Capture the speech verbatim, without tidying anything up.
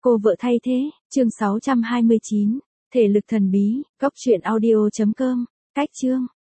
Cô vợ thay thế, chương sáu trăm hai mươi chín, thể lực thần bí, cóc truyện audio chấm com, cách chương.